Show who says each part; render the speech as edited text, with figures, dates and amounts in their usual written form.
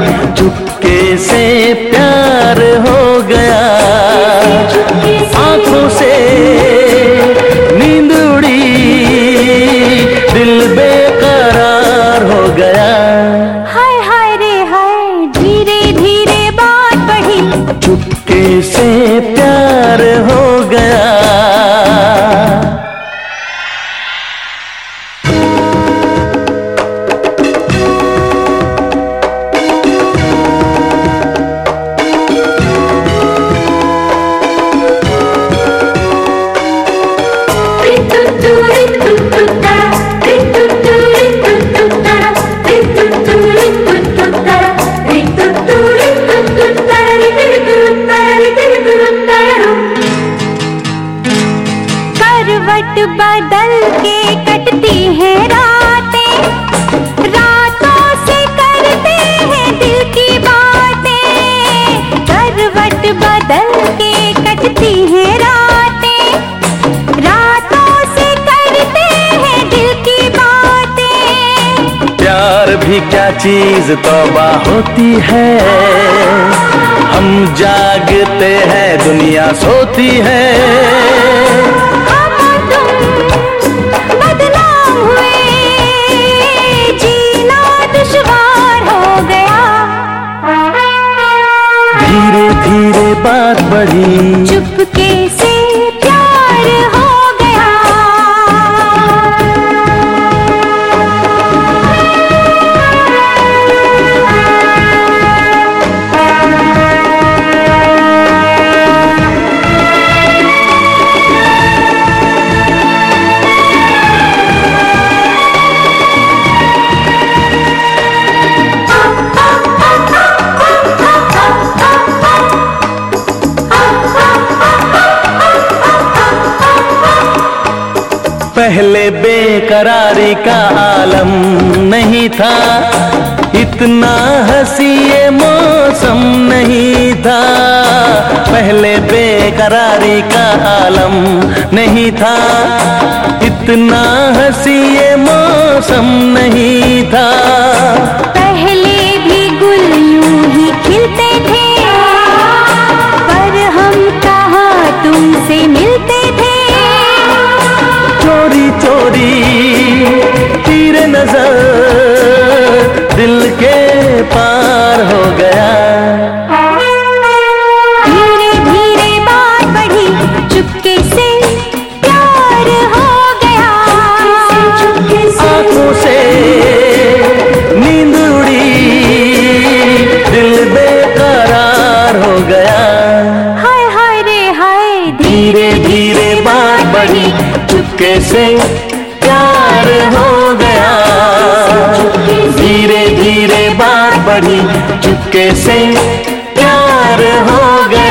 Speaker 1: चुपके से प्यार हो गया। आंखों से नींद उड़ी, दिल बेकरार हो गया।
Speaker 2: हाय हाय रे हाय, धीरे धीरे बात बढ़ी,
Speaker 1: चुपके से प्यार हो गया।
Speaker 2: करवट बदल के कटती है रातें, रातों से करते हैं दिल की बातें। करवट बदल के कटती है रातें, रातों से करते हैं दिल की बातें।
Speaker 1: प्यार भी क्या चीज तौबा होती है, हम जागते हैं दुनिया सोती है। धीरे धीरे बात बढ़ी,
Speaker 2: चुपके से प्यार हो गया।
Speaker 1: पहले बेकरारी का आलम नहीं था, इतना हंसी ये मौसम नहीं था। पहले बेकरारी का आलम नहीं था, इतना हंसी ये मौसम नहीं था।
Speaker 2: पहले भी गुल यूं ही खिलते थे, पर हम कहाँ तुमसे मिलते थे।
Speaker 1: चोरी चोरी तेरे नजर दिल के पार हो गया।
Speaker 2: धीरे धीरे बात बढ़ी, चुपके से प्यार हो गया।
Speaker 1: आंखों से नींद उड़ी, दिल बेकरार हो गया।
Speaker 2: हाय हाय रे हाय,
Speaker 1: धीरे धीरे बात बढ़ी, चुपके से प्यार हो गया। धीरे धीरे बात बढ़ी, चुपके से प्यार हो गया।